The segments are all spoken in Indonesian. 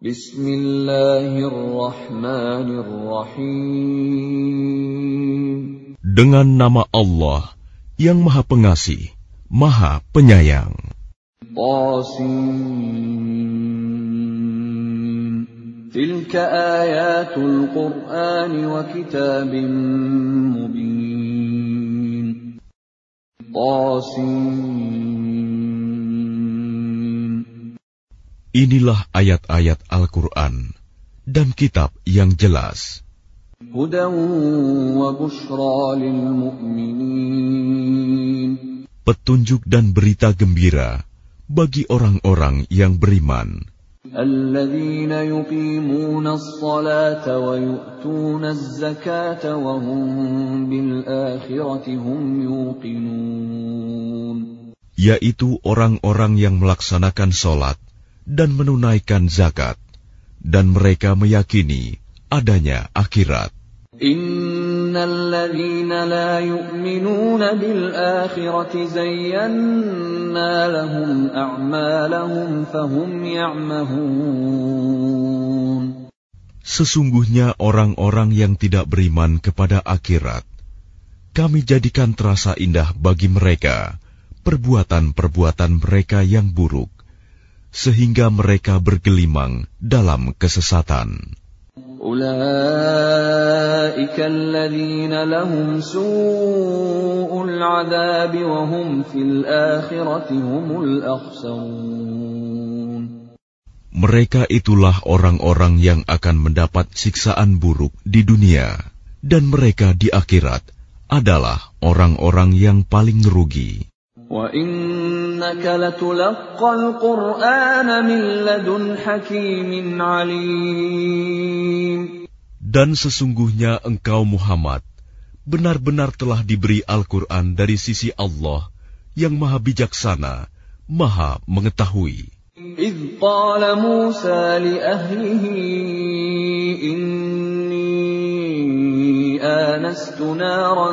Bismillahirrahmanirrahim. Dengan nama Allah yang Maha Pengasih, Maha Penyayang. Tasin. Tilka ayatul Qur'an wa kitabim mubin. Tasin. Inilah ayat-ayat Al-Quran dan kitab yang jelas. Hudan wa bushra lil mu'minin. Petunjuk dan berita gembira bagi orang-orang yang beriman. Alladzina yuqimuna as-salata wa yu'tuna az-zakata wa hum bil akhirati hum yuqinun. Yaitu orang-orang yang melaksanakan sholat dan menunaikan zakat, dan mereka meyakini adanya akhirat. Innal ladzina la yu'minuna bil akhirati zayyana lahum a'malahum fahum ya'mahun. Sesungguhnya orang-orang yang tidak beriman kepada akhirat, kami jadikan terasa indah bagi mereka perbuatan-perbuatan mereka yang buruk, sehingga mereka bergelimang dalam kesesatan. Ulaika alladzina lahum su'ul 'adzabi wa hum fil akhirati humul akhsarun. Mereka itulah orang-orang yang akan mendapat siksaan buruk di dunia, dan mereka di akhirat adalah orang-orang yang paling rugi. Wa innaka latulaqqal Qur'ana min ladun hakimin 'alim. Dan sesungguhnya engkau Muhammad benar-benar telah diberi Al-Quran dari sisi Allah yang Maha Bijaksana, Maha Mengetahui. إذ قال موسى لأهله إني آنست نارا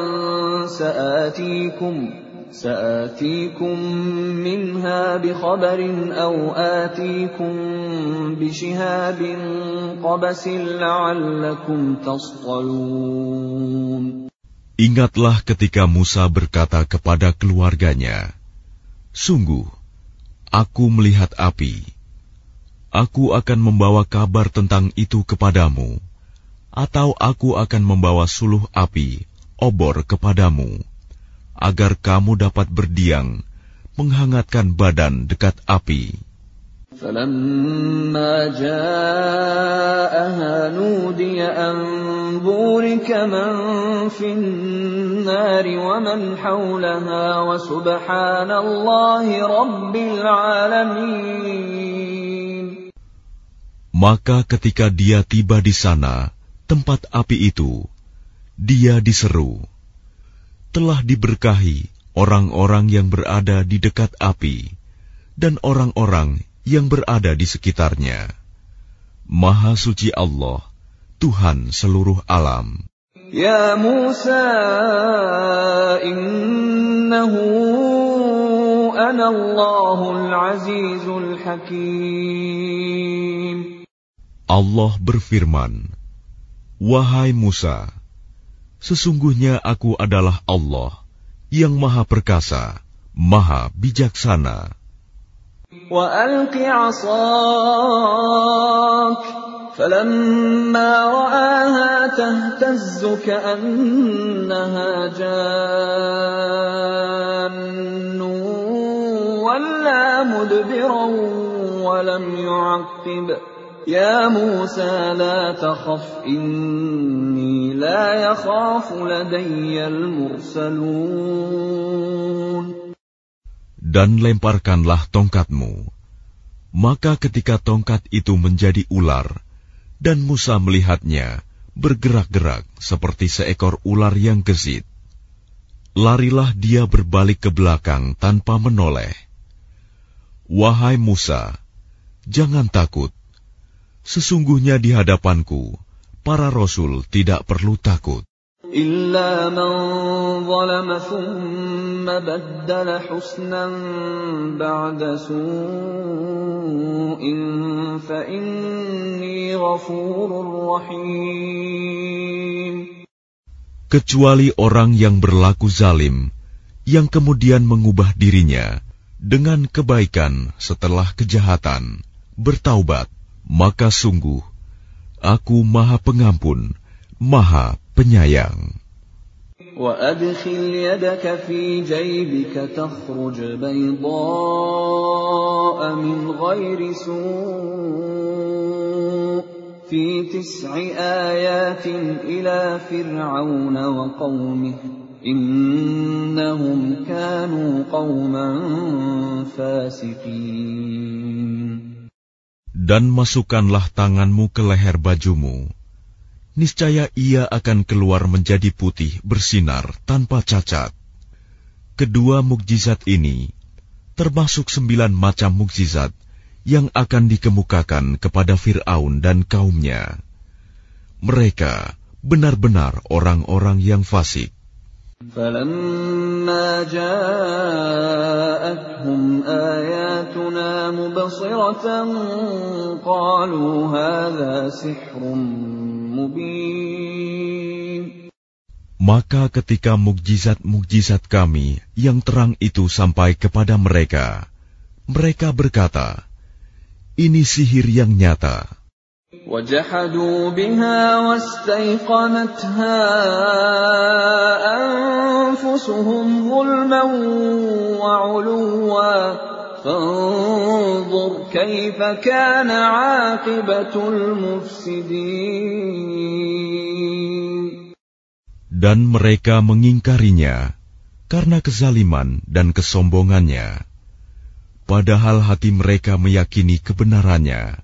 سآتيكم منها بخبر أو آتيكم بشهاب قبس لعلكم تصطلون. Ingatlah ketika Musa berkata kepada keluarganya, "Sungguh, aku melihat api. Aku akan membawa kabar tentang itu kepadamu, atau aku akan membawa suluh api, obor kepadamu, agar kamu dapat berdiam, menghangatkan badan dekat api." فَلَمَّا جَاءَهَا نُودِيَ أَن بُورِكَ مَن فِي النَّارِ وَمَنْ حَوْلَهَا وَسُبْحَانَ اللَّهِ رَبِّ الْعَالَمِينَ. Maka ketika dia tiba di sana, tempat api itu, dia diseru, "Telah diberkahi orang-orang yang berada di dekat api, dan orang-orang yang berada di sekitarnya. Maha suci Allah, Tuhan seluruh alam." Ya Musa, innahu ana Allahul Azizul Hakim. Allah berfirman, "Wahai Musa, sesungguhnya aku adalah Allah yang Maha Perkasa, Maha Bijaksana." وَأَلْقِ عَصَاكَ فَلَمَّا رَآهَا تَهْتَزُّ كَأَنَّهَا جَانٌّ وَلَّىٰ مُدْبِرًا وَلَمْ يُعَقِّبْ يَا مُوسَىٰ لَا تَخَفْ إِنِّي لَا يَخَافُ لَدَيَّ الْمُرْسَلُونَ. Dan lemparkanlah tongkatmu. Maka ketika tongkat itu menjadi ular, dan Musa melihatnya bergerak-gerak seperti seekor ular yang gesit, larilah dia berbalik ke belakang tanpa menoleh. Wahai Musa, jangan takut. Sesungguhnya di hadapanku, para rasul tidak perlu takut. إلا من ظلم ثم بدل حسنا بعد سوء فإني غفور رحيم. Kecuali orang yang berlaku zalim, yang kemudian mengubah dirinya dengan kebaikan setelah kejahatan, bertaubat, maka sungguh Aku Maha Pengampun, Maha Penyayang. وَأَدْخِلْ يَدَكَ فِي جَيْبِكَ تَخْرُجْ بَيْضَاءَ مِنْ غَيْرِ سُوءٍ فِي 9 آيَاتٍ إِلَى فِرْعَوْنَ وَقَوْمِهِ إِنَّهُمْ كَانُوا قَوْمًا فَاسِقِينَ. Dan masukkanlah tanganmu ke leher bajumu, niscaya ia akan keluar menjadi putih bersinar tanpa cacat. Kedua mukjizat ini termasuk 9 macam mukjizat yang akan dikemukakan kepada Fir'aun dan kaumnya. Mereka benar-benar orang-orang yang fasik. فَلَمَّا جَاءَتْهُمْ آيَاتُنَا مُبْصِرَةً قَالُوا هَذَا سِحْرٌ مُبِينٌ. Maka ketika mukjizat-mukjizat kami yang terang itu sampai kepada mereka, mereka berkata, ini sihir yang nyata. وَجَحَدُوا بِهَا وَاسْتَيْقَنَتْهَا أَنفُسُهُمْ ظُلْمًا وَعُلُوًّا فَانظُرْ كَيْفَ كَانَ عَاقِبَةُ الْمُفْسِدِينَ. Dan mereka mengingkarinya karena kezaliman dan kesombongannya, padahal hati mereka meyakini kebenarannya.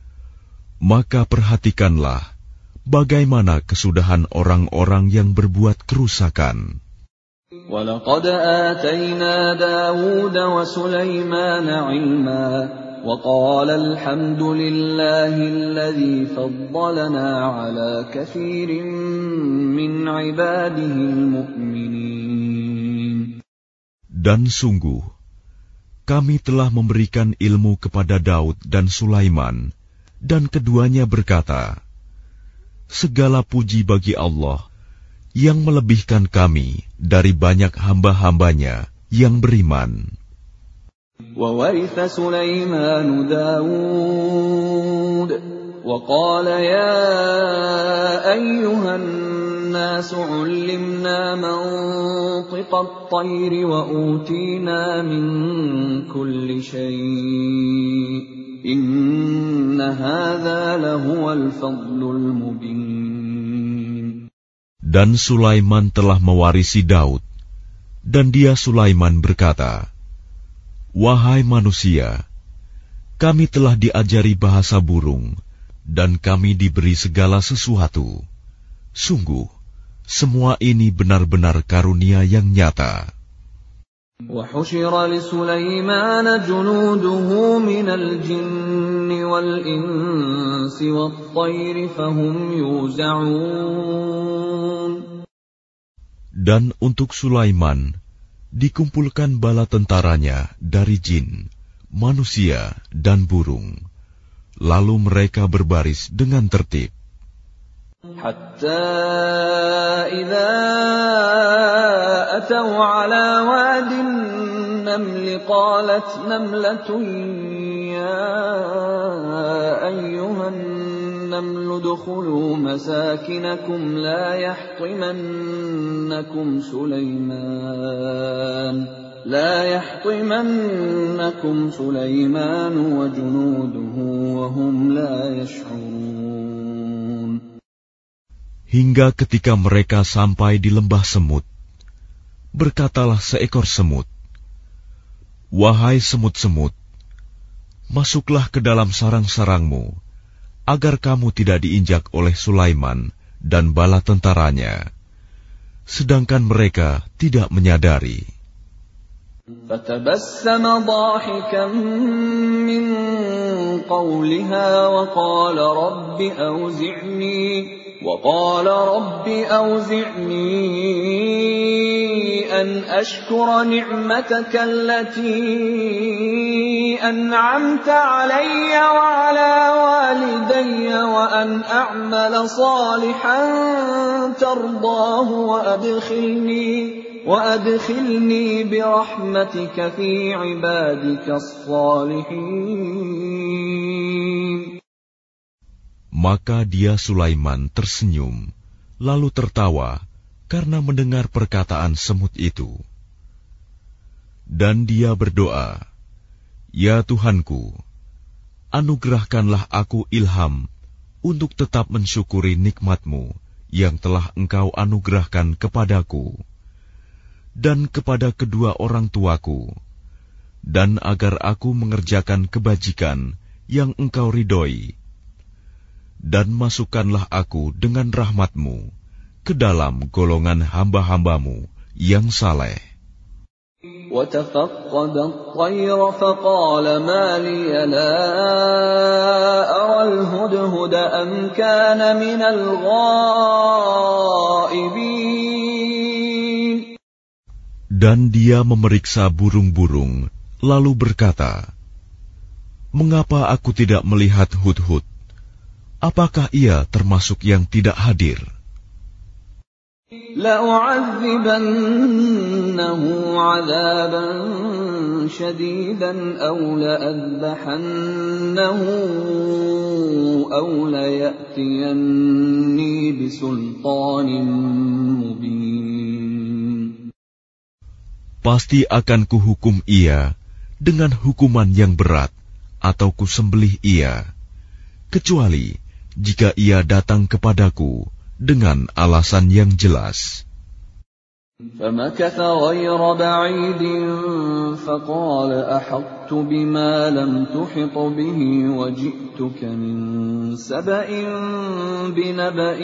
Maka perhatikanlah bagaimana kesudahan orang-orang yang berbuat kerusakan. وَلَقَدْ آتَيْنَا دَاوُودَ وَسُلَيْمَانَ عِلْمًا وَقَالَ الْحَمْدُ لِلَّهِ الَّذِي فَضَّلَنَا عَلَى كَثِيرٍ مِّنْ عِبَادِهِ الْمُؤْمِنِينَ. Dan sungguh, kami telah memberikan ilmu kepada Daud dan Sulaiman, dan keduanya berkata, segala puji bagi Allah yang melebihkan kami dari banyak hamba-hambanya yang beriman. وَوَرِثَ سُلَيْمَانُ دَاوُودَ وَقَالَ يَا أَيُّهَا النَّاسُ عُلِّمْنَا مَنطِقَ الطَّيْرِ وَأُوتِينَا مِنْ كُلِّ شَيْءٍ إِنَّ هَذَا لَهُوَ الْفَضْلُ الْمُبِينُ. Dan Sulaiman telah mewarisi Daud, dan dia Sulaiman berkata, wahai manusia, kami telah diajari bahasa burung, dan kami diberi segala sesuatu. Sungguh, semua ini benar-benar karunia yang nyata. وَحُشِرَ لِسُلَيْمَانَ جُنُودُهُ مِنَ الْجِنِّ وَالْإِنسِ وَالطَّيْرِ فَهُمْ يُوزَعُونَ. Dan untuk Sulaiman dikumpulkan bala tentaranya dari jin, manusia, dan burung. Lalu mereka berbaris dengan tertib. حتى إذا أتوا على واد النمل قالت نملة يا أيها النمل ادخلوا مساكنكم لا يحطمنكم سليمان وجنوده وهم لا يشعرون. Hingga ketika mereka sampai di lembah semut, berkatalah seekor semut, wahai semut-semut, masuklah ke dalam sarang-sarangmu, agar kamu tidak diinjak oleh Sulaiman dan bala tentaranya, sedangkan mereka tidak menyadari. فَتَبَسَّمَ ضَاحِكًا مِّن قَوْلِهَا وَقَالَ رَبِّ أَوْزِعْنِي وقال رب أوزعني أن أشكر نعمتك التي أنعمت علي وعلى والدي وأن أعمل صالحا ترضاه وأدخلني برحمتك في عبادك الصالحين. Maka dia Sulaiman tersenyum, lalu tertawa karena mendengar perkataan semut itu. Dan dia berdoa, "Ya Tuhanku, anugerahkanlah aku ilham untuk tetap mensyukuri nikmat-Mu yang telah Engkau anugerahkan kepadaku dan kepada kedua orang tuaku, dan agar aku mengerjakan kebajikan yang Engkau ridhoi. Dan masukkanlah aku dengan rahmat-Mu ke dalam golongan hamba-hamba-Mu yang saleh." وَتَفَقَّدَ الطَّيْرَ فَقَالَ مَا لِيَ لَا أَرَى الْهُدْهُدَ أَمْ كَانَ مِنَ الْغَائِبِينَ. Dan dia memeriksa burung-burung, lalu berkata, "Mengapa aku tidak melihat hudhud? Apakah ia termasuk yang tidak hadir?" لَأُعَذِّبَنَّهُ عَذَابًا شَدِيدًا أَوْ لَأَذْبَحَنَّهُ أَوْ لَيَأْتِيَنِّي بِسُلْطَانٍ مُبِينٍ. Pasti akan kuhukum ia dengan hukuman yang berat, atau kusembelih ia, kecuali jika ia datang kepadaku dengan alasan yang jelas. فَمَكَثَ غَيْرَ بَعِيدٍ فَقَالَ أَحَطتُ بِمَا لَمْ تُحِطْ بِهِ وَجِئْتُكَ مِنْ سَبَإٍ بِنَبَإٍ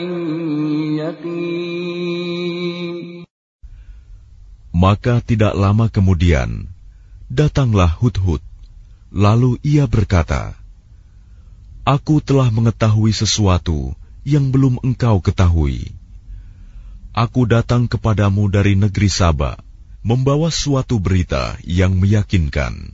يَقِينٍ. Maka tidak lama kemudian datanglah Hudhud, lalu ia berkata, "Aku telah mengetahui sesuatu yang belum engkau ketahui. Aku datang kepadamu dari negeri Saba, membawa suatu berita yang meyakinkan.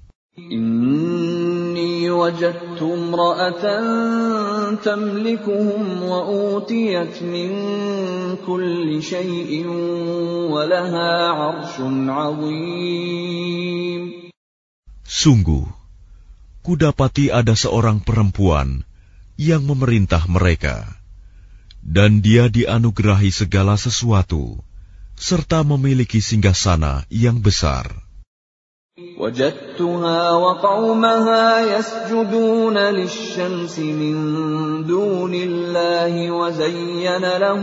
Inni wajadtu imra'atan tamlikuhum wa utiyat min kulli shay'in wa laha 'arshun 'azim." Sungguh, kudapati ada seorang perempuan yang memerintah mereka, dan dia dianugerahi segala sesuatu, serta memiliki singgasana yang besar. وجدتها وقومها يسجدون للشمس من دون الله وزين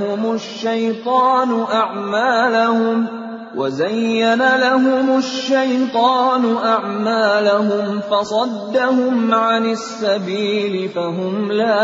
لهم الشيطان أعمالهم فصدهم عن السبيل فهم لا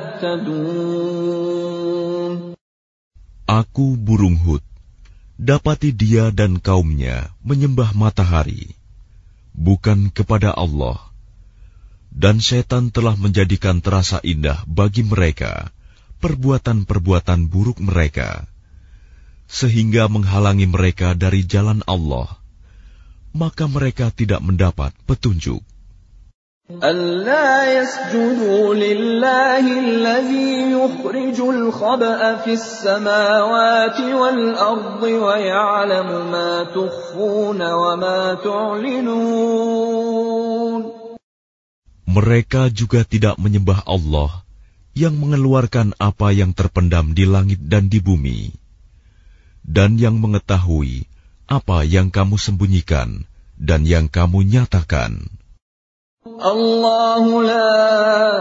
يهتدون. Aku burung Hud, dapati dia dan kaumnya menyembah matahari, bukan kepada Allah, dan setan telah menjadikan terasa indah bagi mereka perbuatan-perbuatan buruk mereka, sehingga menghalangi mereka dari jalan Allah, maka mereka tidak mendapat petunjuk. أَلَّا يَسْجُدُوا لِلَّهِ الَّذِي يُخْرِجُ الْخَبْءَ فِي السَّمَاوَاتِ وَالْأَرْضِ وَيَعْلَمُ مَا تُخْفُونَ وَمَا تُعْلِنُونَ. Mereka juga tidak menyembah Allah yang mengeluarkan apa yang terpendam di langit dan di bumi, dan yang mengetahui apa yang kamu sembunyikan dan yang kamu nyatakan. Allahu la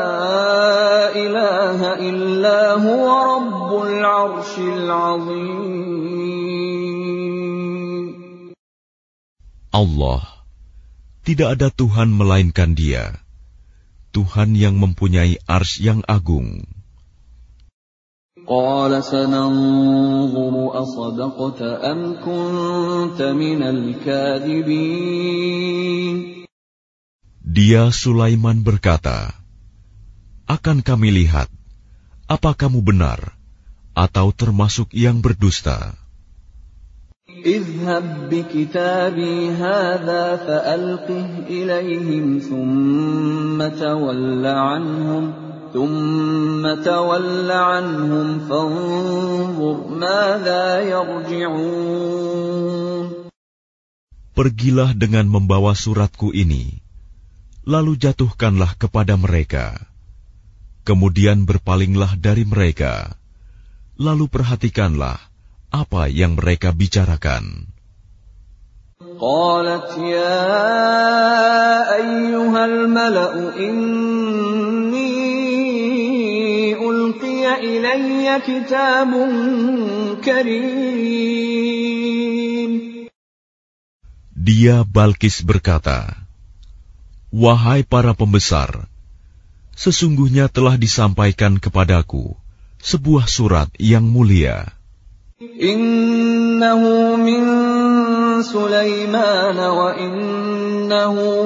ilaha illa huwa rabbul arshil azim. Allah, tidak ada Tuhan melainkan Dia, Tuhan yang mempunyai arsy yang agung. Qala sananzuru asadaqta am kunta minal kadhibin. Dia Sulaiman berkata, "Akan kami lihat, apa kamu benar atau termasuk yang berdusta? اذهب بكتابي هذا فألقه إليهم ثم تول عنهم فانظر ماذا يرجعون. Pergilah dengan membawa suratku ini, lalu jatuhkanlah kepada mereka. Kemudian berpalinglah dari mereka, lalu perhatikanlah apa yang mereka bicarakan. قالت يا أيها الملأ إني ألقي إلي كتاب كريم. Dia Balkis berkata, "Wahai para pembesar, sesungguhnya telah disampaikan kepadaku sebuah surat yang mulia. Innahu min Sulaiman wa innahu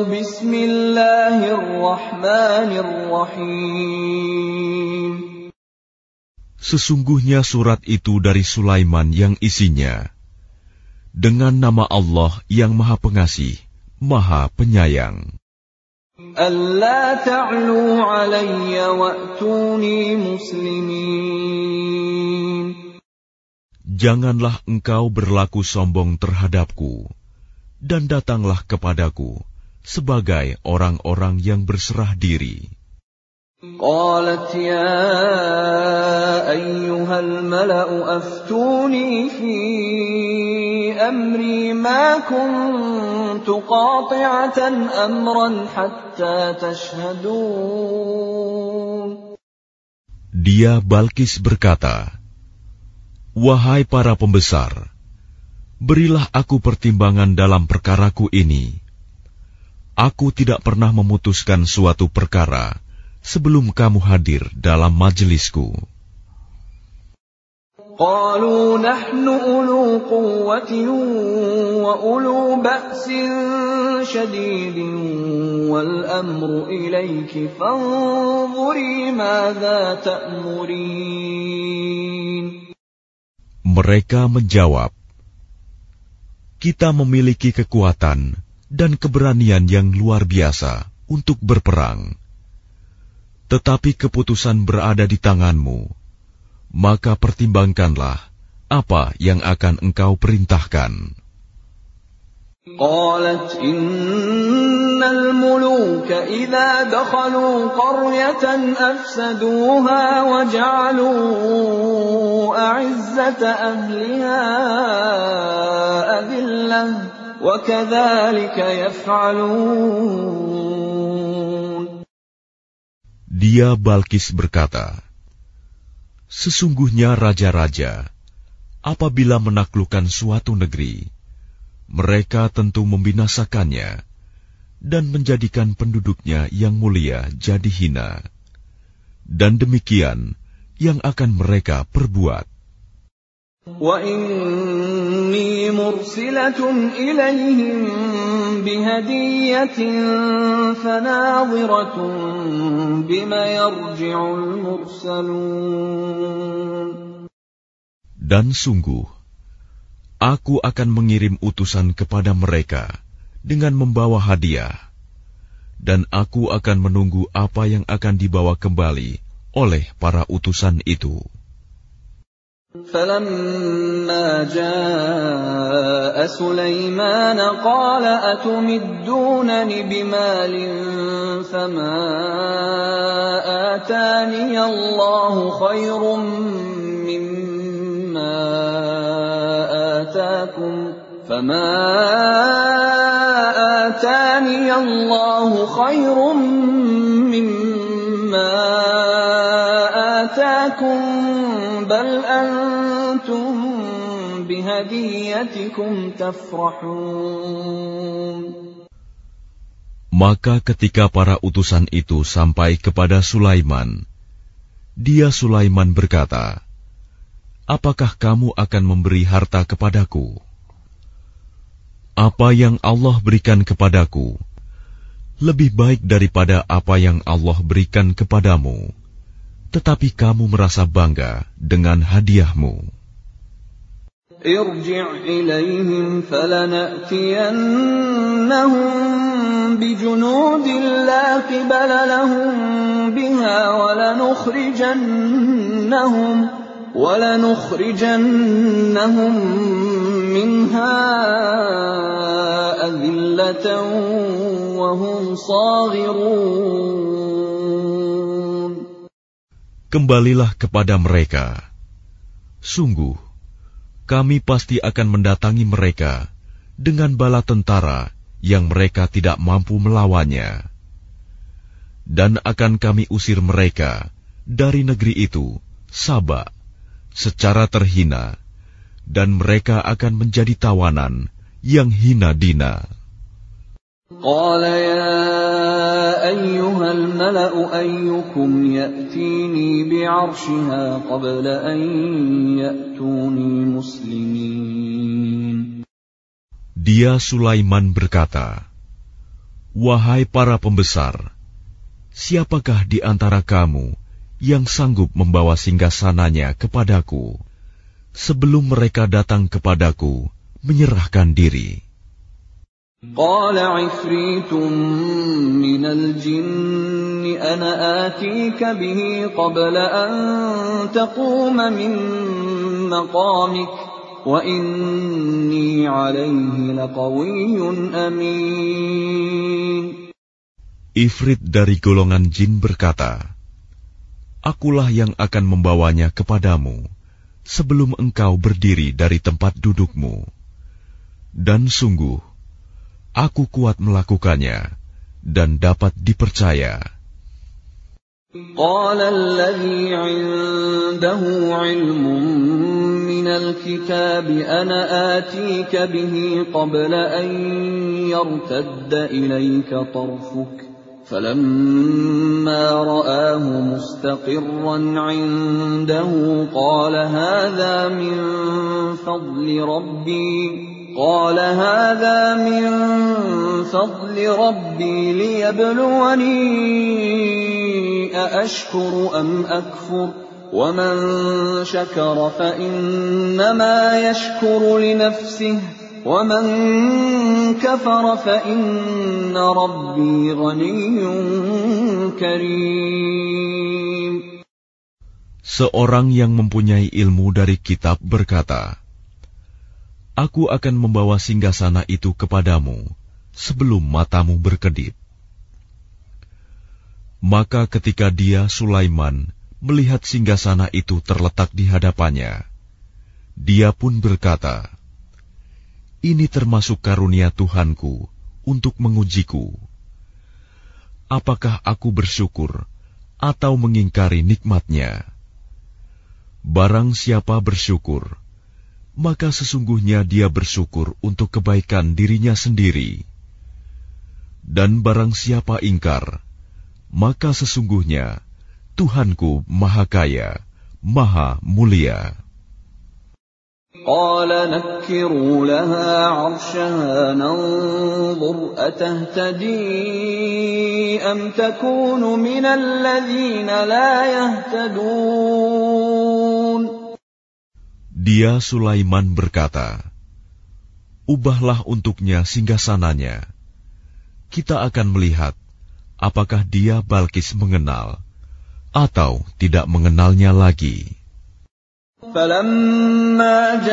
bismillahirrahmanirrahim." Sesungguhnya surat itu dari Sulaiman yang isinya dengan nama Allah yang Maha Pengasih, Maha Penyayang. Alla ta'lu 'alayya wa'tuni muslimin. Janganlah engkau berlaku sombong terhadapku, dan datanglah kepadaku sebagai orang-orang yang berserah diri. Qalat ya ayyuhal mala'u aftuni fi amri ma kuntu qati'atan amran hatta tashhadun. Dia Balkis berkata, "Wahai para pembesar, berilah aku pertimbangan dalam perkaraku ini. Aku tidak pernah memutuskan suatu perkara sebelum kamu hadir dalam majelisku." Qalu nahnu ulu quwwatin wa ulu ba'sin shadidin wal amru ilayki fanzuri madza ta'murin. Mereka menjawab, "Kita memiliki kekuatan dan keberanian yang luar biasa untuk berperang. Tetapi keputusan berada di tanganmu, maka pertimbangkanlah apa yang akan engkau perintahkan." Qalat innal muluka idza dakhalu qaryatan afsaduha wa ja'alu a'izzata ahliha adillah wa kadzalika yaf'alun. Dia Balkis berkata, "Sesungguhnya raja-raja, apabila menaklukkan suatu negeri, mereka tentu membinasakannya dan menjadikan penduduknya yang mulia jadi hina. Dan demikian yang akan mereka perbuat." Wa inni mursilatun ilayhim bihadiyatin fanadhiratun bima yarji'ul mursalun. Dan sungguh, aku akan mengirim utusan kepada mereka dengan membawa hadiah, dan aku akan menunggu apa yang akan dibawa kembali oleh para utusan itu. فَلَمَّا جَاءَ سُلَيْمَانَ قَالَ أَتُمِدُّونَنِ بِمَالٍ فَمَا آتَانِيَ اللَّهُ خَيْرٌ مِّمَّا آتَاكُمْ بَلْ أَنْتُمْ بِهَدِيَّتِكُمْ تَفْرَحُونَ. Maka ketika para utusan itu sampai kepada Sulaiman, dia Sulaiman berkata, "Apakah kamu akan memberi harta kepadaku? Apa yang Allah berikan kepadaku lebih baik daripada apa yang Allah berikan kepadamu. tetapi kamu merasa bangga dengan hadiahmu. Irji' ilaihim falana'tiyannahum bijunudin la qibala lahum biha walanukhrijannahum minha adillatan wa hum saghirun. Kembalilah kepada mereka. Sungguh, kami pasti akan mendatangi mereka dengan bala tentara yang mereka tidak mampu melawannya. Dan akan kami usir mereka dari negeri itu, Saba, secara terhina, dan mereka akan menjadi tawanan yang hina dina. قال يا أيها الملأ أيكم يأتيني بعرشها قبل أن يأتوني مسلمين. Dia Sulaiman berkata, "Wahai para pembesar, siapakah di antara kamu yang sanggup membawa singgasananya kepadaku sebelum mereka datang kepadaku menyerahkan diri?" قال عفريت من الجن أنا آتيك به قبل أن تقوم من مقامك وإني عليه لقوي أمين. Ifrit dari golongan jin berkata, "Akulah yang akan membawanya kepadamu sebelum engkau berdiri dari tempat dudukmu. Dan sungguh, aku kuat melakukannya dan dapat dipercaya." قال الذي عنده علم من الكتاب أنا آتيك به قبل أن يرتد إليك طرفك فلما رآه مستقرا عنده قال هذا من فضل ربي ليبلوني أأشكر أم أكفر ومن شكر فإنما يشكر لنفسه ومن كفر فإن ربي غني كريم. Seorang yang mempunyai ilmu dari kitab berkata, "Aku akan membawa singgasana itu kepadamu sebelum matamu berkedip." Maka ketika dia, Sulaiman, melihat singgasana itu terletak di hadapannya, dia pun berkata, "Ini termasuk karunia Tuhanku untuk mengujiku. Apakah aku bersyukur atau mengingkari nikmat-Nya? Barang siapa bersyukur, maka sesungguhnya dia bersyukur untuk kebaikan dirinya sendiri. Dan barang siapa ingkar, maka sesungguhnya Tuhanku Maha Kaya, Maha Mulia." قال نكروا لها عرشها ننظر أتهتدي أم تكون من الذين لا يهتدون. Dia Sulaiman berkata, "Ubahlah untuknya singgasananya. Kita akan melihat apakah dia Balkis mengenal atau tidak mengenalnya lagi." فلما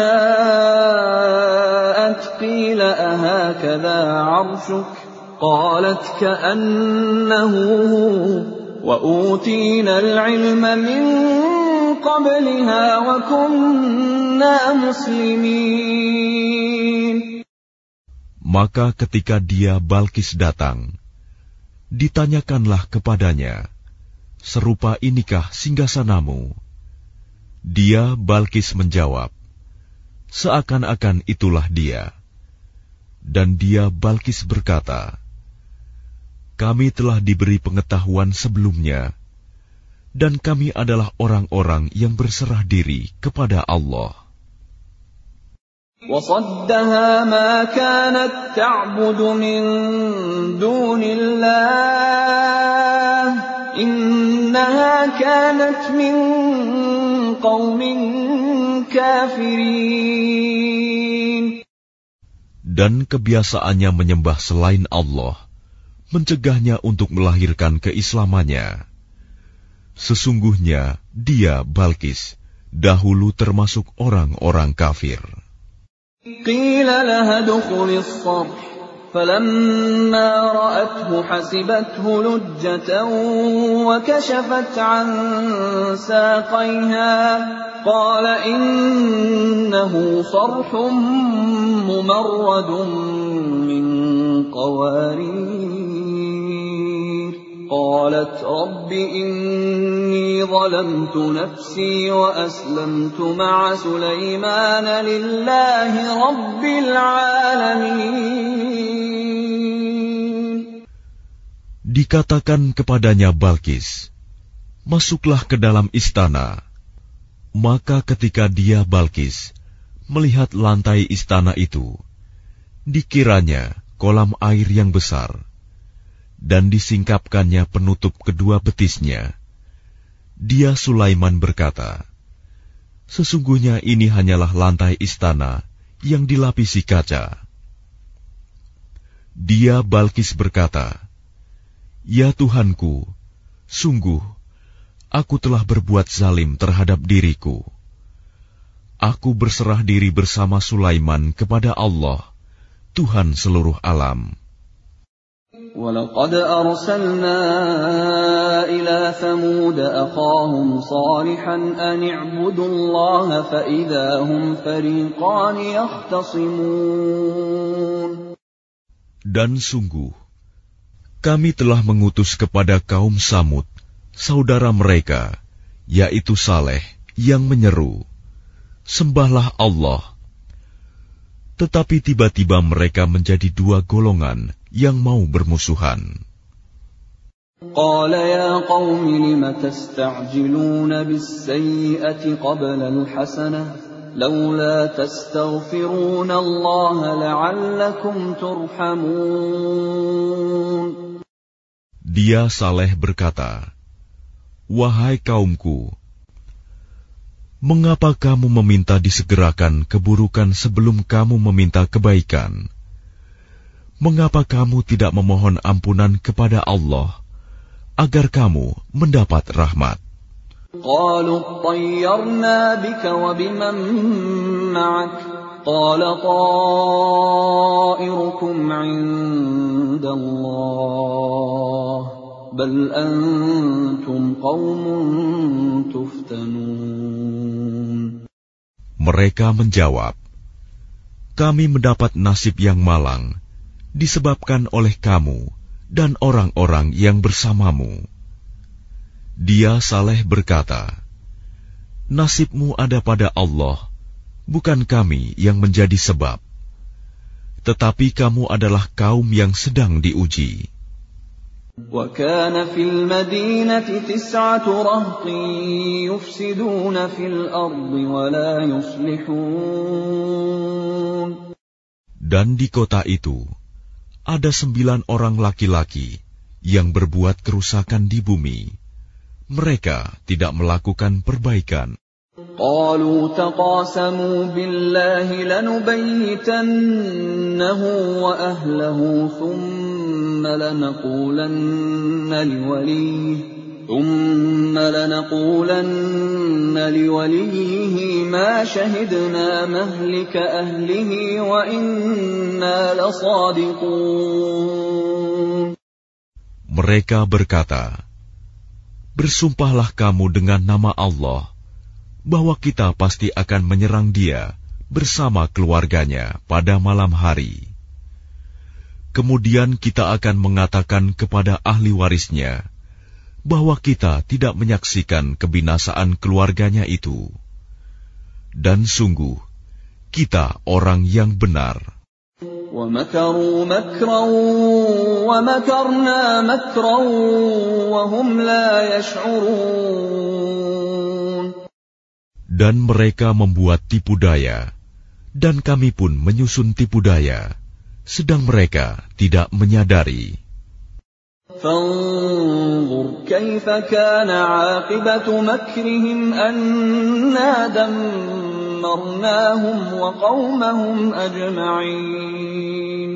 جاءت قيل أهكذا عرشك قالت كأنه وأوتينا العلم من قبلها وكنا مسلمين. Maka ketika dia Balkis datang, ditanyakanlah kepadanya, "Serupa inikah singgasanamu?" Dia Balkis menjawab, "Seakan-akan itulah dia." Dan dia Balkis berkata, "Kami telah diberi pengetahuan sebelumnya, dan kami adalah orang-orang yang berserah diri kepada Allah." وَصَدَّهَا مَا كَانَتْ تَعْبُدُ مِن دُونِ اللَّهِ إنها كانت من قوم كافرين. Dan kebiasaannya menyembah selain Allah mencegahnya untuk melahirkan keislamannya. Sesungguhnya dia, Balkis, dahulu termasuk orang-orang kafir. Qila laha dukhuli as-sarh falamma ra'athu hasibathu lujjatan wa kashafat 'an saqayha qala innahu sarhun mumarradun min qawarir. قالت رب إني ظلمت نفسي وأسلمت مع سليمان لله رب العالمين. Dikatakan kepadanya Balkis, masuklah ke dalam istana. Maka ketika dia, Balkis, melihat lantai istana itu, dikiranya kolam air yang besar, dan disingkapkannya penutup kedua betisnya. Dia, Sulaiman, berkata, sesungguhnya ini hanyalah lantai istana yang dilapisi kaca. Dia, Balkis, berkata, ya Tuhanku, sungguh, aku telah berbuat zalim terhadap diriku. Aku berserah diri bersama Sulaiman kepada Allah, Tuhan seluruh alam. وَلَقَدْ أَرْسَلْنَا إِلَى ثَمُودَ أَخَاهُمْ صَالِحًا أَنِ اعْبُدُوا اللَّهَ فَإِذَا هُمْ فَرِيقَانِ يَخْتَصِمُونَ. Dan sungguh, kami telah mengutus kepada kaum Samud, saudara mereka, yaitu Saleh, yang menyeru, sembahlah Allah. Tetapi tiba-tiba mereka menjadi dua golongan yang mau bermusuhan. قال يا قوم لم تستعجلون بالسيئة قبل الحسنة لولا تستغفرون الله لعلكم ترحمون. Dia, Saleh, berkata, wahai kaumku, mengapa kamu meminta disegerakan keburukan sebelum kamu meminta kebaikan? Mengapa kamu tidak memohon ampunan kepada Allah agar kamu mendapat rahmat? قالوا اطيرنا بك وبمن معك قال طائركم عند الله بل أنتم قوم تفتنون. Mereka menjawab, kami mendapat nasib yang malang disebabkan oleh kamu dan orang-orang yang bersamamu. Dia, Saleh, berkata, nasibmu ada pada Allah, bukan kami yang menjadi sebab. Tetapi kamu adalah kaum yang sedang diuji. وَكَانَ فِي الْمَدِينَةِ 9 رَهْطٍ يُفْسِدُونَ فِي الْأَرْضِ وَلَا يُصْلِحُونَ. Dan di kota itu ada 9 orang laki-laki yang berbuat kerusakan di bumi. Mereka tidak melakukan perbaikan. قالوا تقاسموا بالله لنبيتنه وأهله ثم لنقولن لوليه ما شهدنا مهلك أهله وإنا لصادقون. Mereka berkata, bersumpahlah kamu dengan nama Allah bahwa kita pasti akan menyerang dia bersama keluarganya pada malam hari. Kemudian kita akan mengatakan kepada ahli warisnya bahwa kita tidak menyaksikan kebinasaan keluarganya itu. Dan sungguh, kita orang yang benar. وَمَكَرُوا مَكْرًا وَمَكَرْنَا مَكْرًا وَهُمْ لَا يَشْعُرُونَ. Dan mereka membuat tipu daya, dan kami pun menyusun tipu daya, sedang mereka tidak menyadari. فانظر كيف كان عاقبة مكرهم أنا دمرناهم وقومهم أجمعين.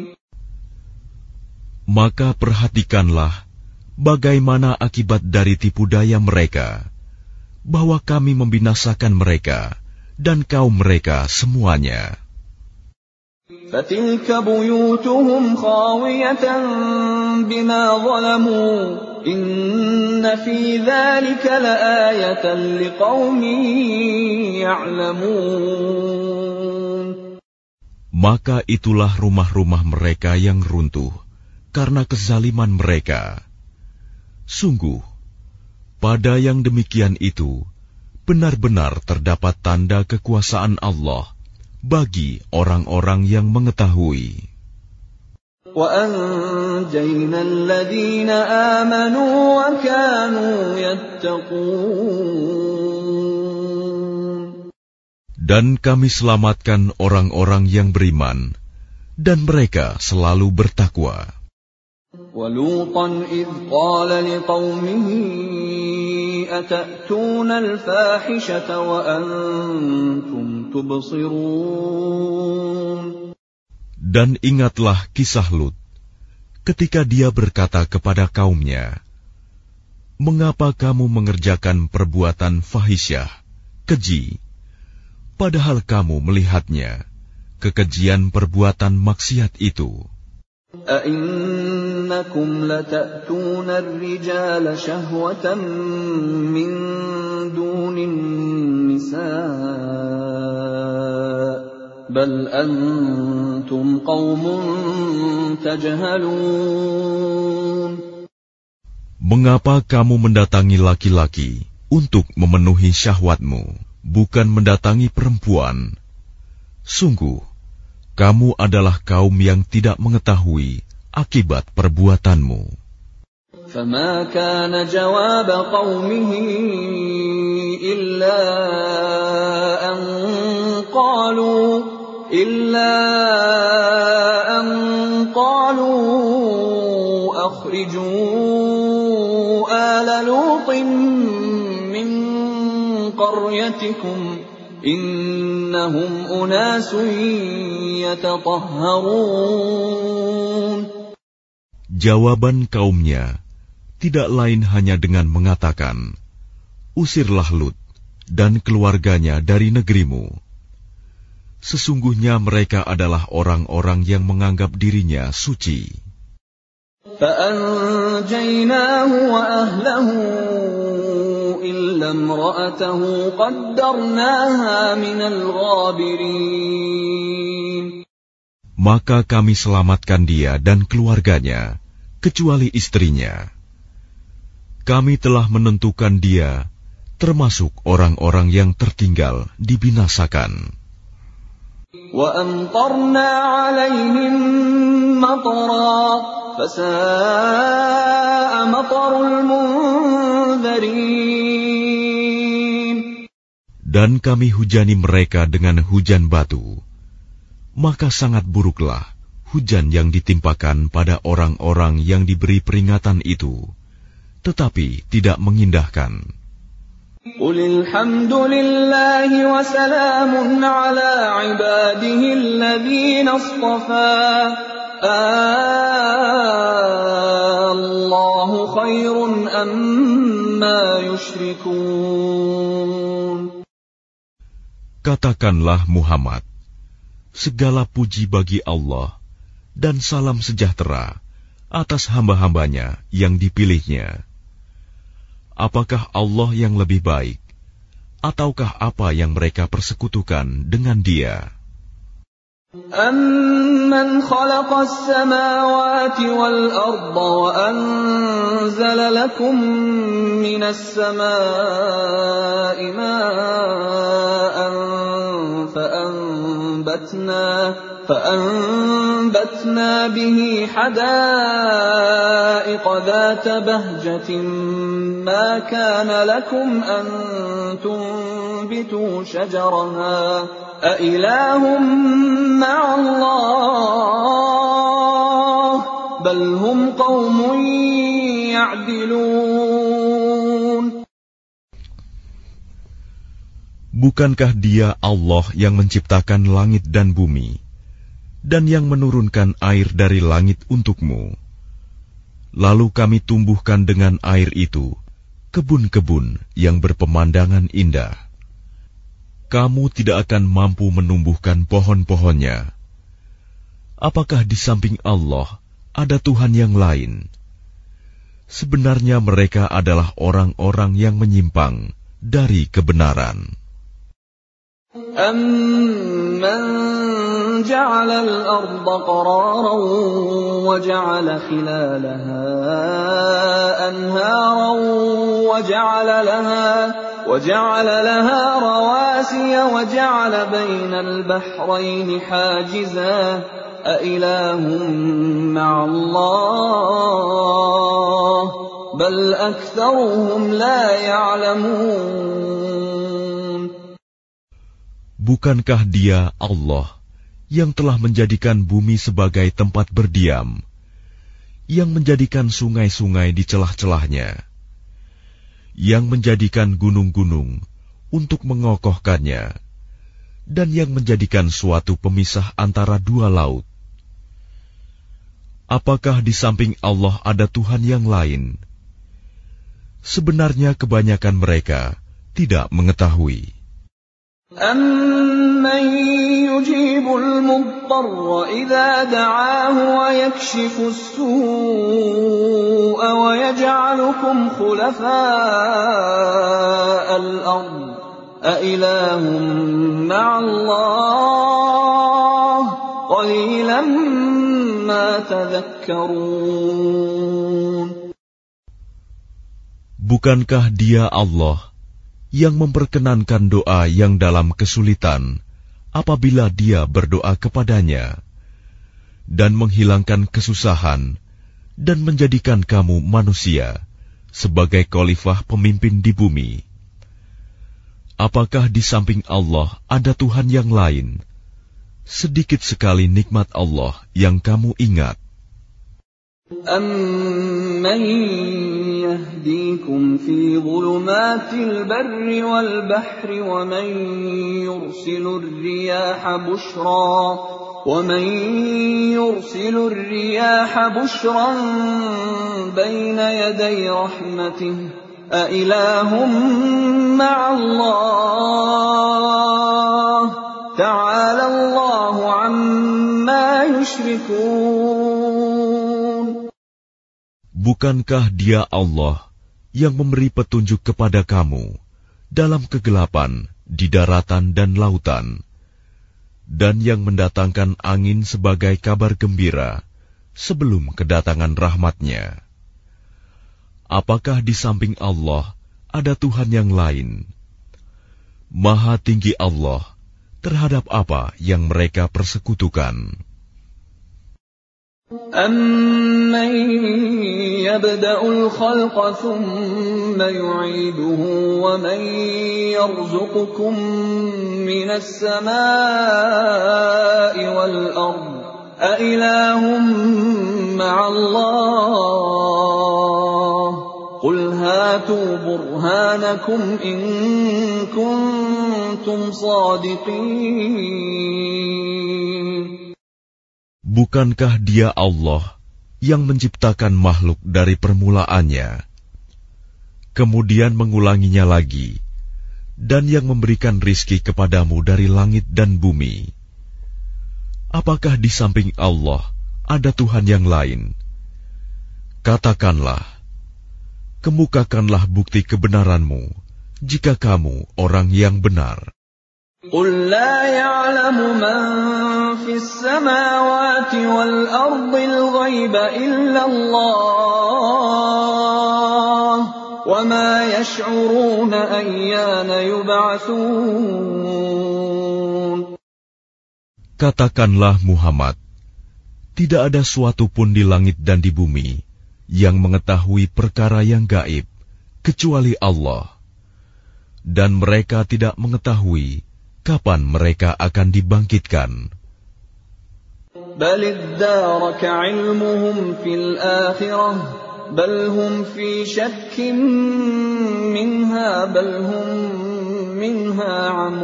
Maka perhatikanlah bagaimana akibat dari tipu daya mereka, bahwa kami membinasakan mereka dan kaum mereka semuanya. فَتِلْكَ بُيُوتُهُمْ خَاوِيَةً بِمَا ظَلَمُوا إِنَّ فِي ذَلِكَ لَآيَةً لِقَوْمٍ يَعْلَمُونَ. Maka itulah rumah-rumah mereka yang runtuh karena kezaliman mereka. Sungguh, pada yang demikian itu benar-benar terdapat tanda kekuasaan Allah bagi orang-orang yang mengetahui. وَأَنْجَيْنَا الَّذِينَ آمَنُوا وَكَانُوا يَتَّقُونَ. Dan kami selamatkan orang-orang yang beriman, dan mereka selalu bertakwa. وَلُوطًا إِذْ قَالَ لِقَوْمِهِ أَتَأْتُونَ الْفَاحِشَةَ وَأَنْتُمْ تُبْصِرُونَ. Dan ingatlah kisah Lut, ketika dia berkata kepada kaumnya, "Mengapa kamu mengerjakan perbuatan fahisyah, keji, padahal kamu melihatnya, kekejian perbuatan maksiat itu? أَإِنَّكُمْ لَتَأْتُونَ الرِّجَالَ شَهْوَةً مِّن دُونِ النِّسَاءِ بَلْ أَنْتُمْ قَوْمٌ تَجْهَلُونَ. Mengapa kamu mendatangi laki-laki untuk memenuhi syahwatmu, bukan mendatangi perempuan? Sungguh, kamu adalah kaum yang tidak mengetahui akibat perbuatanmu." فَمَا كَانَ جَوَابَ قَوْمِهِ إِلَّا أَنْ قَالُوا أَخْرِجُوا آلَ لُوطٍ مِّن قَرْيَتِكُمْ إِنَّهُمْ أُنَاسٌ يَتَطَهَّرُونَ. Jawaban kaumnya tidak lain hanya dengan mengatakan, "Usirlah Lut dan keluarganya dari negerimu. Sesungguhnya mereka adalah orang-orang yang menganggap dirinya suci." فَأَنْجَيْنَاهُ وَأَهْلَهُ إِلَّا امْرَأَتَهُ قَدَّرْنَاهَا مِنَ الْغَابِرِينَ. Maka kami selamatkan dia dan keluarganya, kecuali istrinya. Kami telah menentukan dia termasuk orang-orang yang tertinggal dibinasakan. وَأَمْطَرْنَا عَلَيْهِمْ مَطَرًا فَسَاءَ مَطَرُ الْمُنذَرِينَ. Dan kami hujani mereka dengan hujan batu, maka sangat buruklah hujan yang ditimpakan pada orang-orang yang diberi peringatan itu, tetapi tidak mengindahkan. قُلِ الْحَمْدُ لِلَّهِ وَسَلَامٌ عَلَى عِبَادِهِ الَّذِينَ اصْطَفَى اللَّهُ خَيْرٌ أَمَّا يُشْرِكُونَ. Katakanlah Muhammad, segala puji bagi Allah dan salam sejahtera atas hamba-hambanya yang dipilihnya. Apakah Allah yang lebih baik, ataukah apa yang mereka persekutukan dengan Dia? أَمَّنْ خَلَقَ السَّمَاوَاتِ وَالْأَرْضَ وَأَنزَلَ لَكُم مِّنَ السَّمَاءِ مَاءً فَأَنبَتْنَا بِهِ حَدَائِقَ ذَاتَ بَهْجَةٍ مَا كَانَ لَكُمْ أَن تُنبِتُوا شَجَرَهَا أَإِلَٰهٌ مَّعَ اللَّهِ بَلْ هُمْ قَوْمٌ يعدلون Bukankah Dia Allah yang menciptakan langit dan bumi, dan yang menurunkan air dari langit untukmu? Lalu kami tumbuhkan dengan air itu kebun-kebun yang berpemandangan indah. Kamu tidak akan mampu menumbuhkan pohon-pohonnya. Apakah di samping Allah ada Tuhan yang lain? Sebenarnya mereka adalah orang-orang yang menyimpang dari kebenaran. أَمَّنْ جَعَلَ الْأَرْضَ قَرَارًا وَجَعَلَ خِلَالَهَا أَنْهَارًا وَجَعَلَ لَهَا رَوَاسِيَ وَجَعَلَ بَيْنَ الْبَحْرَيْنِ حَاجِزًا أَإِلَٰهٌ مَّعَ اللَّهِ بَلْ أَكْثَرُهُمْ لَا يَعْلَمُونَ Bukankah Dia Allah yang telah menjadikan bumi sebagai tempat berdiam, yang menjadikan sungai-sungai di celah-celahnya, yang menjadikan gunung-gunung untuk mengokohkannya, dan yang menjadikan suatu pemisah antara dua laut? Apakah di samping Allah ada Tuhan yang lain? Sebenarnya kebanyakan mereka tidak mengetahui. أَمَّن يُجِيبُ الْمُضْطَرَّ إِذَا دَعَاهُ وَيَكْشِفُ السُّوءَ وَيَجْعَلُكُمْ خُلَفَاءَ الْأَرْضِ أَإِلَٰهٌ مَّعَ اللَّهِ قَلِيلًا مَّا تَذَكَّرُونَ Bukankah Dia Allah yang memperkenankan doa yang dalam kesulitan apabila Dia berdoa kepadanya, dan menghilangkan kesusahan, dan menjadikan kamu manusia sebagai khalifah pemimpin di bumi? Apakah di samping Allah ada Tuhan yang lain? Sedikit sekali nikmat Allah yang kamu ingat. أَمَّن يَهْدِيكُمْ فِي ظُلُمَاتِ الْبَرِّ وَالْبَحْرِ وَمَن يُرْسِلُ الرِّيَاحَ بُشْرًا بَيْنَ يَدَيْ رَحْمَتِهِ أَإِلَٰهٌ مَّعَ اللَّهِ تَعَالَى اللَّهُ عَمَّا يُشْرِكُونَ Bukankah Dia Allah yang memberi petunjuk kepada kamu dalam kegelapan di daratan dan lautan, dan yang mendatangkan angin sebagai kabar gembira sebelum kedatangan rahmat-Nya? Apakah di samping Allah ada Tuhan yang lain? Maha tinggi Allah terhadap apa yang mereka persekutukan. أَمَّن يَبْدَأُ الْخَلْقَ ثُمَّ يُعِيدُهُ وَمَن يَرْزُقُكُم مِّنَ السَّمَاءِ وَالْأَرْضِ أَإِلَٰهٌ مَّعَ اللَّهِ قُلْ هَاتُوا بُرْهَانَكُمْ إِن كُنتُمْ صَادِقِينَ Bukankah Dia Allah yang menciptakan makhluk dari permulaannya, kemudian mengulanginya lagi, dan yang memberikan rizki kepadamu dari langit dan bumi? Apakah di samping Allah ada Tuhan yang lain? Katakanlah, kemukakanlah bukti kebenaranmu jika kamu orang yang benar. قُل لَّا يَعْلَمُ مَن فِي السَّمَاوَاتِ وَالْأَرْضِ الْغَيْبَ إِلَّا اللَّهُ وَمَا يَشْعُرُونَ أَيَّانَ يُبْعَثُونَ Katakanlah Muhammad, tidak ada suatu pun di langit dan di bumi yang mengetahui perkara yang gaib kecuali Allah, dan mereka tidak mengetahui kapan mereka akan dibangkitkan. بَلِ ادَّارَكَ عِلْمُهُمْ فِي الْآخِرَةِ بل هم في شك منها بل هم منها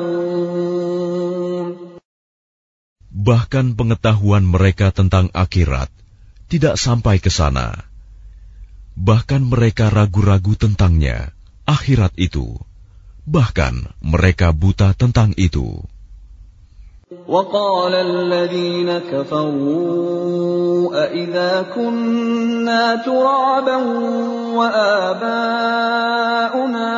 عمون. Bahkan pengetahuan mereka tentang akhirat tidak sampai ke sana. Bahkan mereka ragu-ragu tentangnya, akhirat itu. Bahkan mereka buta tentang itu. وَقَالَ الَّذِينَ كَفَرُوا أَإِذَا كُنَّا تُرَابًا وَآبَاؤُنَا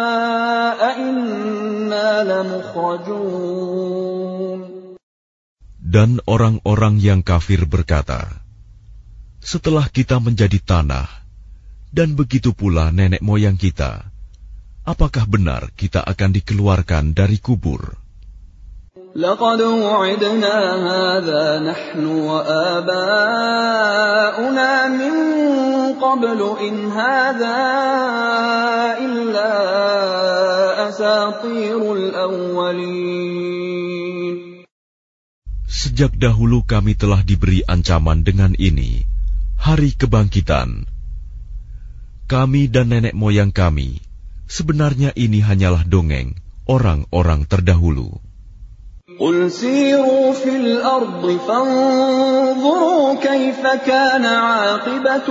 أَإِنَّا لَمُخْرَجُونَ. Dan orang-orang yang kafir berkata, setelah kita menjadi tanah, dan begitu pula nenek moyang kita, apakah benar kita akan dikeluarkan dari kubur? لَقَدْ وُعِدْنَا هَذَا نَحْنُ وَآبَاؤُنَا مِنْ قَبْلُ إِنْ هَذَا إِلَّا أَسَاطِيرُ الْأَوَّلِينَ. Sejak dahulu kami telah diberi ancaman dengan ini, hari kebangkitan. Kami dan nenek moyang kami, sebenarnya ini hanyalah dongeng orang-orang terdahulu. قُلْ سِيرُوا فِي الْأَرْضِ فَانظُرُوا كَيْفَ كَانَ عَاقِبَةُ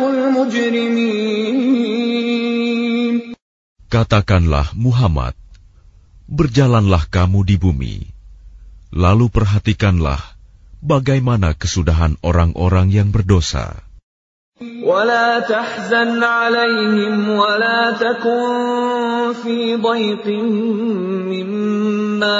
الْمُجْرِمِينَ. Katakanlah Muhammad, berjalanlah kamu di bumi, lalu perhatikanlah bagaimana kesudahan orang-orang yang berdosa. وَلَا تَحْزَنْ عَلَيْهِمْ وَلَا تَكُنْ فِي ضَيْقٍ مِّمَّا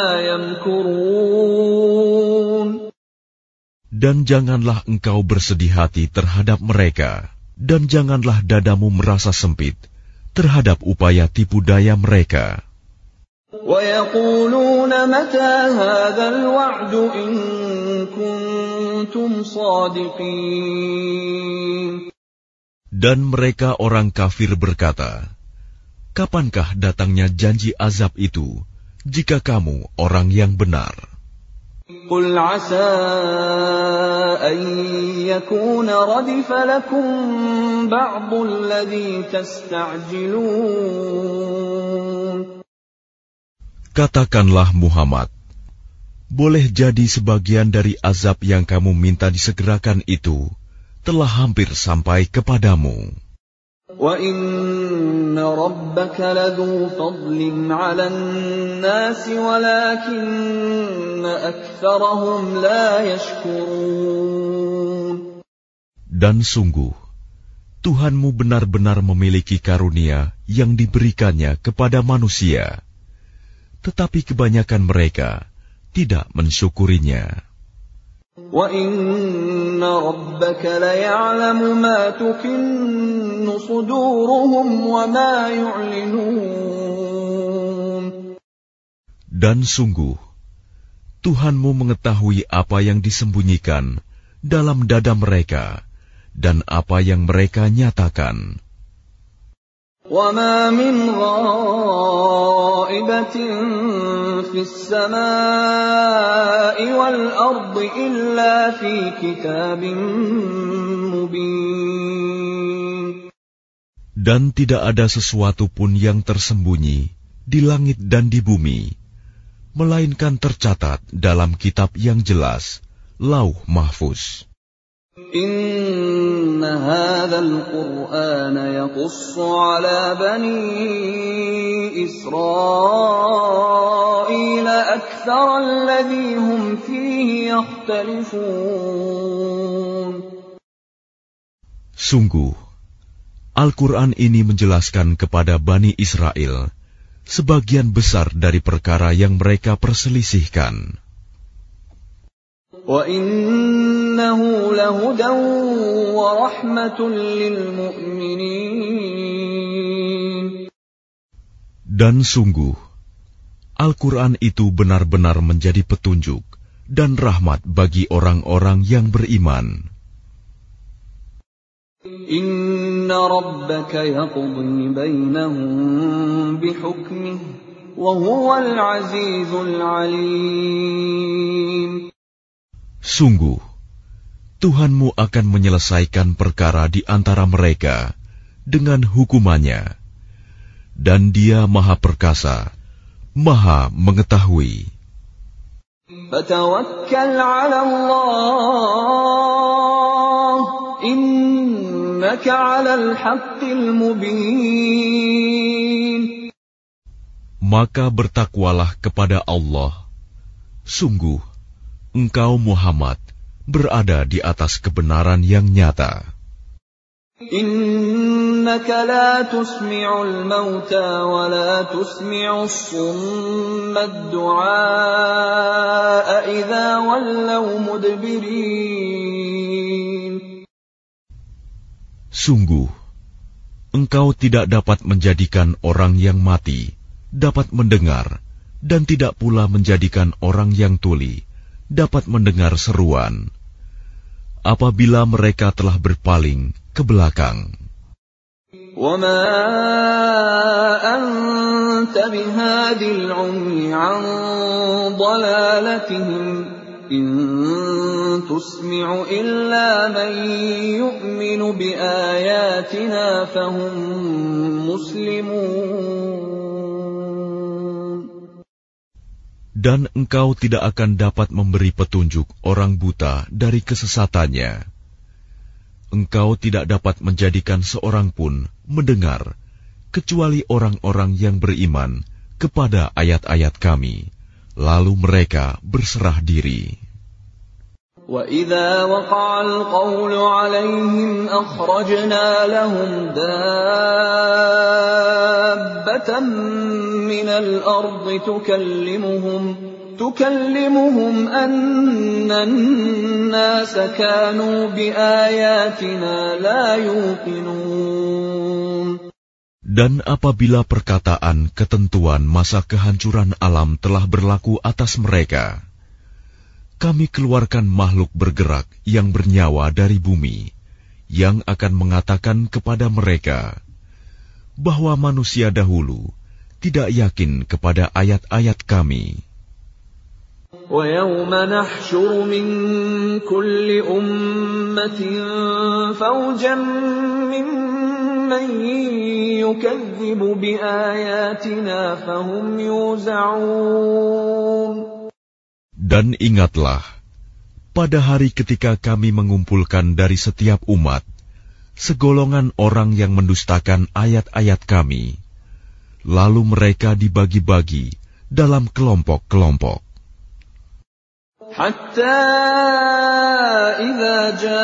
يَمْكُرُونَ. Dan janganlah engkau bersedih hati terhadap mereka, dan janganlah dadamu merasa sempit terhadap upaya tipu daya mereka. وَيَقُولُونَ مَتَى هَذَا الْوَعْدُ إِن كُنتُمْ صَادِقِينَ. Dan mereka orang kafir berkata, kapankah datangnya janji azab itu, jika kamu orang yang benar? قُلْ عَسَىٰ أَن يَكُونَ رَدِفَ لَكُم بَعْضُ الَّذِي تَسْتَعْجِلُونَ. Katakanlah Muhammad, boleh jadi sebagian dari azab yang kamu minta disegerakan itu telah hampir sampai kepadamu. وَإِنَّ رَبَّكَ لَذُو فَضْلٍ عَلَى النَّاسِ وَلَكِنَّ أَكْثَرَهُمْ لَا يَشْكُرُونَ. Dan sungguh, Tuhanmu benar-benar memiliki karunia yang diberikannya kepada manusia, tetapi kebanyakan mereka tidak mensyukurinya. وَإِنَّ رَبَّكَ لَيَعْلَمُ مَا تُكِنُّ صُدُورُهُمْ وَمَا يُعْلِنُونَ. Dan sungguh, Tuhanmu mengetahui apa yang disembunyikan dalam dada mereka dan apa yang mereka nyatakan. وَمَا مِنْ غَائِبَةٍ فِي السَّمَاءِ وَالْأَرْضِ إِلَّا فِي كِتَابٍ مُبِينٍ. Dan tidak ada sesuatu pun yang tersembunyi di langit dan di bumi, melainkan tercatat dalam kitab yang jelas, Lauh Mahfuz. إِنَّ هَذَا الْقُرْآنَ يَقُصُّ عَلَى بَنِي إِسْرَائِيلَ أَكْثَرَ الَّذِي هُمْ فِيهِ يَخْتَلِفُونَ. Sungguh, Al-Quran ini menjelaskan kepada Bani Israel sebagian besar dari perkara yang mereka perselisihkan. وَإِنَّهُ لَهُدًى وَرَحْمَةٌ لِّلْمُؤْمِنِينَ. Dan sungguh, Al-Quran itu benar-benar menjadi petunjuk dan rahmat bagi orang-orang yang beriman. Inna rabbaka yaqdi bainahum bihukmih wa huwal azizul alim. Sungguh, Tuhanmu akan menyelesaikan perkara di antara mereka dengan hukumannya. Dan Dia Maha Perkasa, Maha Mengetahui. Fatawakkal 'ala Allah, innaka 'alal haqqil mubin. Maka bertakwalah kepada Allah. Sungguh, engkau Muhammad berada di atas kebenaran yang nyata. Innaka la tusmi'ul mauta wa la tusmi'us summa ad-du'a idza wallaw mudbirin. Sungguh, engkau tidak dapat menjadikan orang yang mati dapat mendengar, dan tidak pula menjadikan orang yang tuli dapat mendengar seruan apabila mereka telah berpaling ke belakang. وَمَا أَنْتَ بِهَادِ الْعُمْيِ عَنْ ضَلَالَتِهِمْ إِنْ تُسْمِعُ إِلَّا مَنْ يُؤْمِنُ بِآيَاتِنَا فَهُمْ مُسْلِمُونَ. Dan engkau tidak akan dapat memberi petunjuk orang buta dari kesesatannya. Engkau tidak dapat menjadikan seorang pun mendengar, kecuali orang-orang yang beriman kepada ayat-ayat kami, lalu mereka berserah diri. وَإِذَا وَقَعَ الْقَوْلُ عَلَيْهِمْ أَخْرَجْنَا لَهُمْ دَابَّةً مِّنَ الْأَرْضِ تُكَلِّمُهُمْ أَنَّ النَّاسَ كَانُوا بِآيَاتِنَا لَا يُوقِنُونَ. Dan apabila perkataan ketentuan masa kehancuran alam telah berlaku atas mereka, kami keluarkan makhluk bergerak yang bernyawa dari bumi, yang akan mengatakan kepada mereka bahwa manusia dahulu tidak yakin kepada ayat-ayat kami. وَيَوْمَ نَحْشُرُ مِنْ كُلِّ أُمَّةٍ فَوْجًا مِّمَّنْ يُكَذِّبُ بِآيَاتِنَا فَهُمْ يُوزَعُونَ. Dan ingatlah, pada hari ketika kami mengumpulkan dari setiap umat segolongan orang yang mendustakan ayat-ayat kami, lalu mereka dibagi-bagi dalam kelompok-kelompok. حتى إذا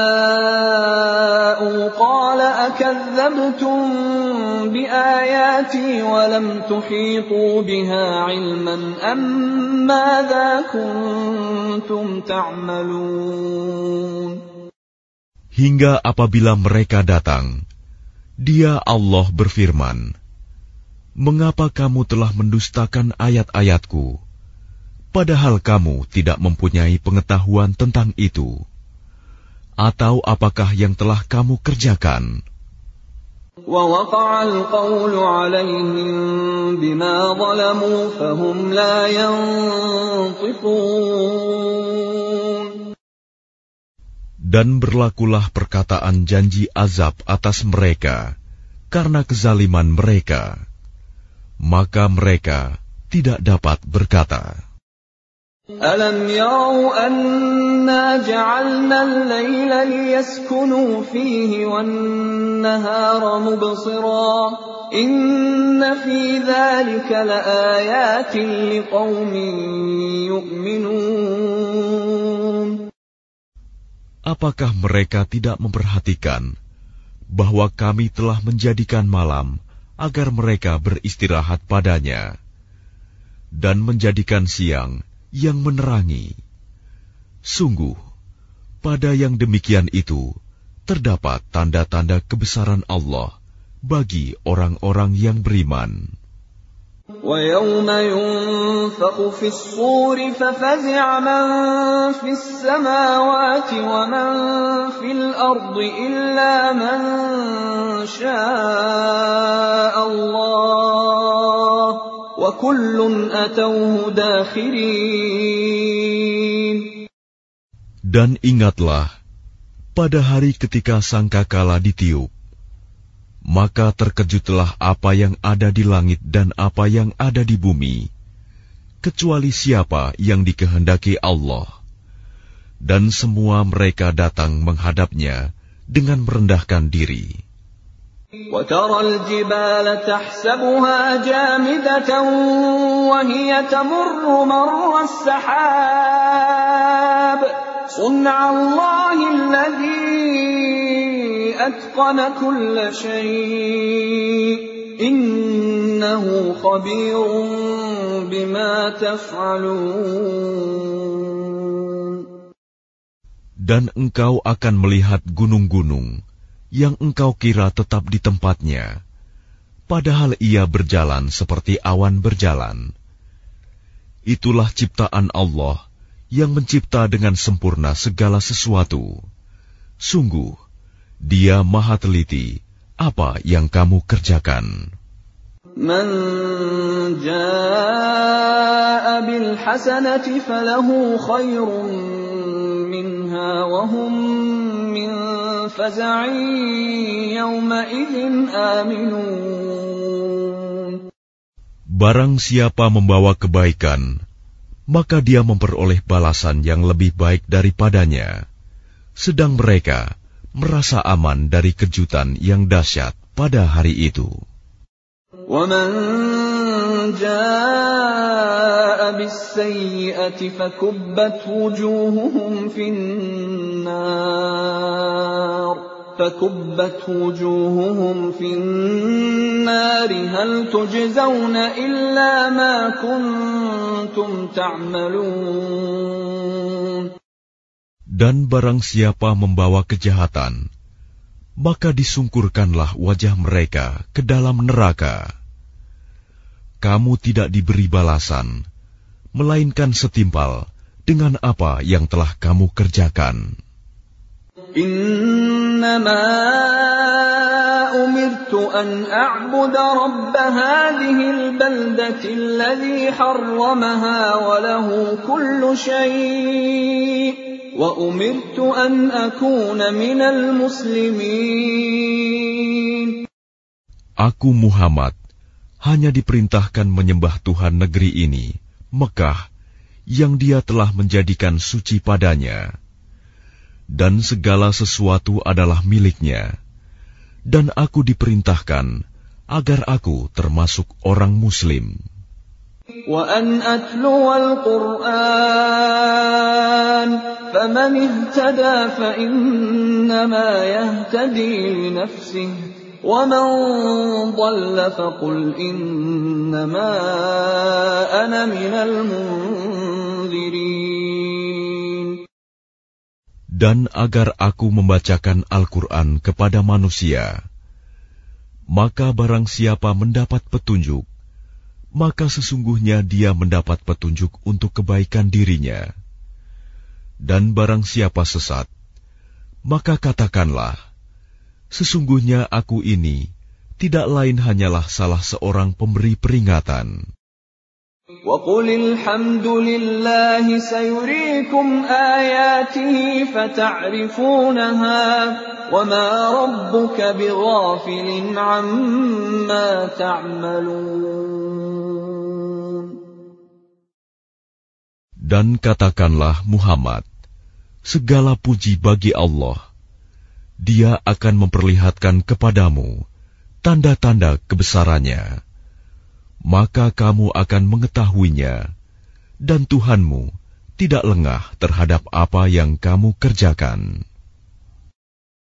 جاءوا قال أكذبتم بآياتي ولم تحيطوا بها علما أم ماذا كنتم تعملون. Hingga apabila mereka datang, Dia Allah berfirman, "Mengapa kamu telah mendustakan ayat-ayatku? Padahal kamu tidak mempunyai pengetahuan tentang itu. Atau apakah yang telah kamu kerjakan?" وَوَقَعَ الْقَوْلُ عَلَيْهِمْ بِمَا ظَلَمُوا فَهُمْ لَا يَنطِقُونَ. Dan berlakulah perkataan janji azab atas mereka karena kezaliman mereka, maka mereka tidak dapat berkata. أَلَمْ يَرَوْا أَنَّا جَعَلْنَا اللَّيْلَ لِيَسْكُنُوا فِيهِ وَالنَّهَارَ مُبْصِرًا إِنَّ فِي ذَلِكَ لَآيَاتٍ لِقَوْمٍ يُؤْمِنُونَ. Apakah mereka tidak memperhatikan bahwa kami telah menjadikan malam agar mereka beristirahat padanya, dan menjadikan siang yang menerangi? Sungguh, pada yang demikian itu terdapat tanda-tanda kebesaran Allah bagi orang-orang yang beriman. وَيَوْمَ يُنفَخُ فِي الصُّورِ فَفَزِعَ مَن فِي السَّمَاوَاتِ وَمَن فِي الْأَرْضِ إِلَّا مَن شَاءَ اللَّهُ وَكُلٌّ أَتَوْهُ دَاخِرِينَ. Dan ingatlah pada hari ketika sangkakala ditiup, maka terkejutlah apa yang ada di langit dan apa yang ada di bumi, kecuali siapa yang dikehendaki Allah. Dan semua mereka datang menghadapnya dengan merendahkan diri. وَتَرَى الْجِبَالَ تَحْسَبُهَا جَامِدَةً وَهِيَ تَمُرُّ مَرَّ السَّحَابِ صُنْعَ اللَّهِ الَّذِي أَتْقَنَ كُلَّ شَيْءٍ إِنَّهُ خَبِيرٌ بِمَا تَفْعَلُونَ. Dan engkau akan melihat gunung-gunung yang engkau kira tetap di tempatnya, padahal ia berjalan seperti awan berjalan. Itulah ciptaan Allah yang mencipta dengan sempurna segala sesuatu. Sungguh, Dia Maha Teliti apa yang kamu kerjakan. Man jaa'a bil hasanati falahu khairun minha wa hum min faza'in yawma idzin aminun. Barang siapa membawa kebaikan, maka dia memperoleh balasan yang lebih baik daripadanya, sedang mereka merasa aman dari kejutan yang dahsyat pada hari itu. وَمَنْ جَاءَ بِالسَّيِّئَةِ فَكُبَّتْ وُجُوهُهُمْ فِي النَّارِ هَلْ تُجْزَوْنَ إِلَّا مَا كُنْتُمْ تَعْمَلُونَ. Dan barang siapa membawa kejahatan, maka disungkurkanlah wajah mereka ke dalam neraka. Kamu tidak diberi balasan, melainkan setimpal dengan apa yang telah kamu kerjakan. Innama umirtu an a'buda rabb hadhihi al-baldati alladhi harramaha wa lahu kullu shay'. Wa umirtu an akuna minal muslimin. Aku Muhammad hanya diperintahkan menyembah Tuhan negeri ini, Mekah, yang Dia telah menjadikan suci padanya. Dan segala sesuatu adalah miliknya. Dan aku diperintahkan agar aku termasuk orang Muslim. وَأَنْ أَتْلُوَ الْقُرْآنَ فَمَنِ اهْتَدَى فَإِنَّمَا يَهْتَدِي لِنَفْسِهِ وَمَنْ ضَلَّ فَقُلْ إِنَّمَا أَنَا مِنَ الْمُنْذِرِينَ. Dan agar aku membacakan Al-Quran kepada manusia, maka barang siapa mendapat petunjuk, maka sesungguhnya dia mendapat petunjuk untuk kebaikan dirinya. Dan barang siapa sesat, maka katakanlah, sesungguhnya aku ini tidak lain hanyalah salah seorang pemberi peringatan. وَقُلِ الْحَمْدُ لِلَّهِ سَيُرِيكُمْ آيَاتِهِ فَتَعْرِفُونَهَا وَمَا رَبُّكَ بِغَافِلٍ عَمَّا تَعْمَلُونَ. Dan katakanlah Muhammad, segala puji bagi Allah. Dia akan memperlihatkan kepadamu tanda-tanda kebesarannya. Maka kamu akan mengetahuinya, dan Tuhanmu tidak lengah terhadap apa yang kamu kerjakan.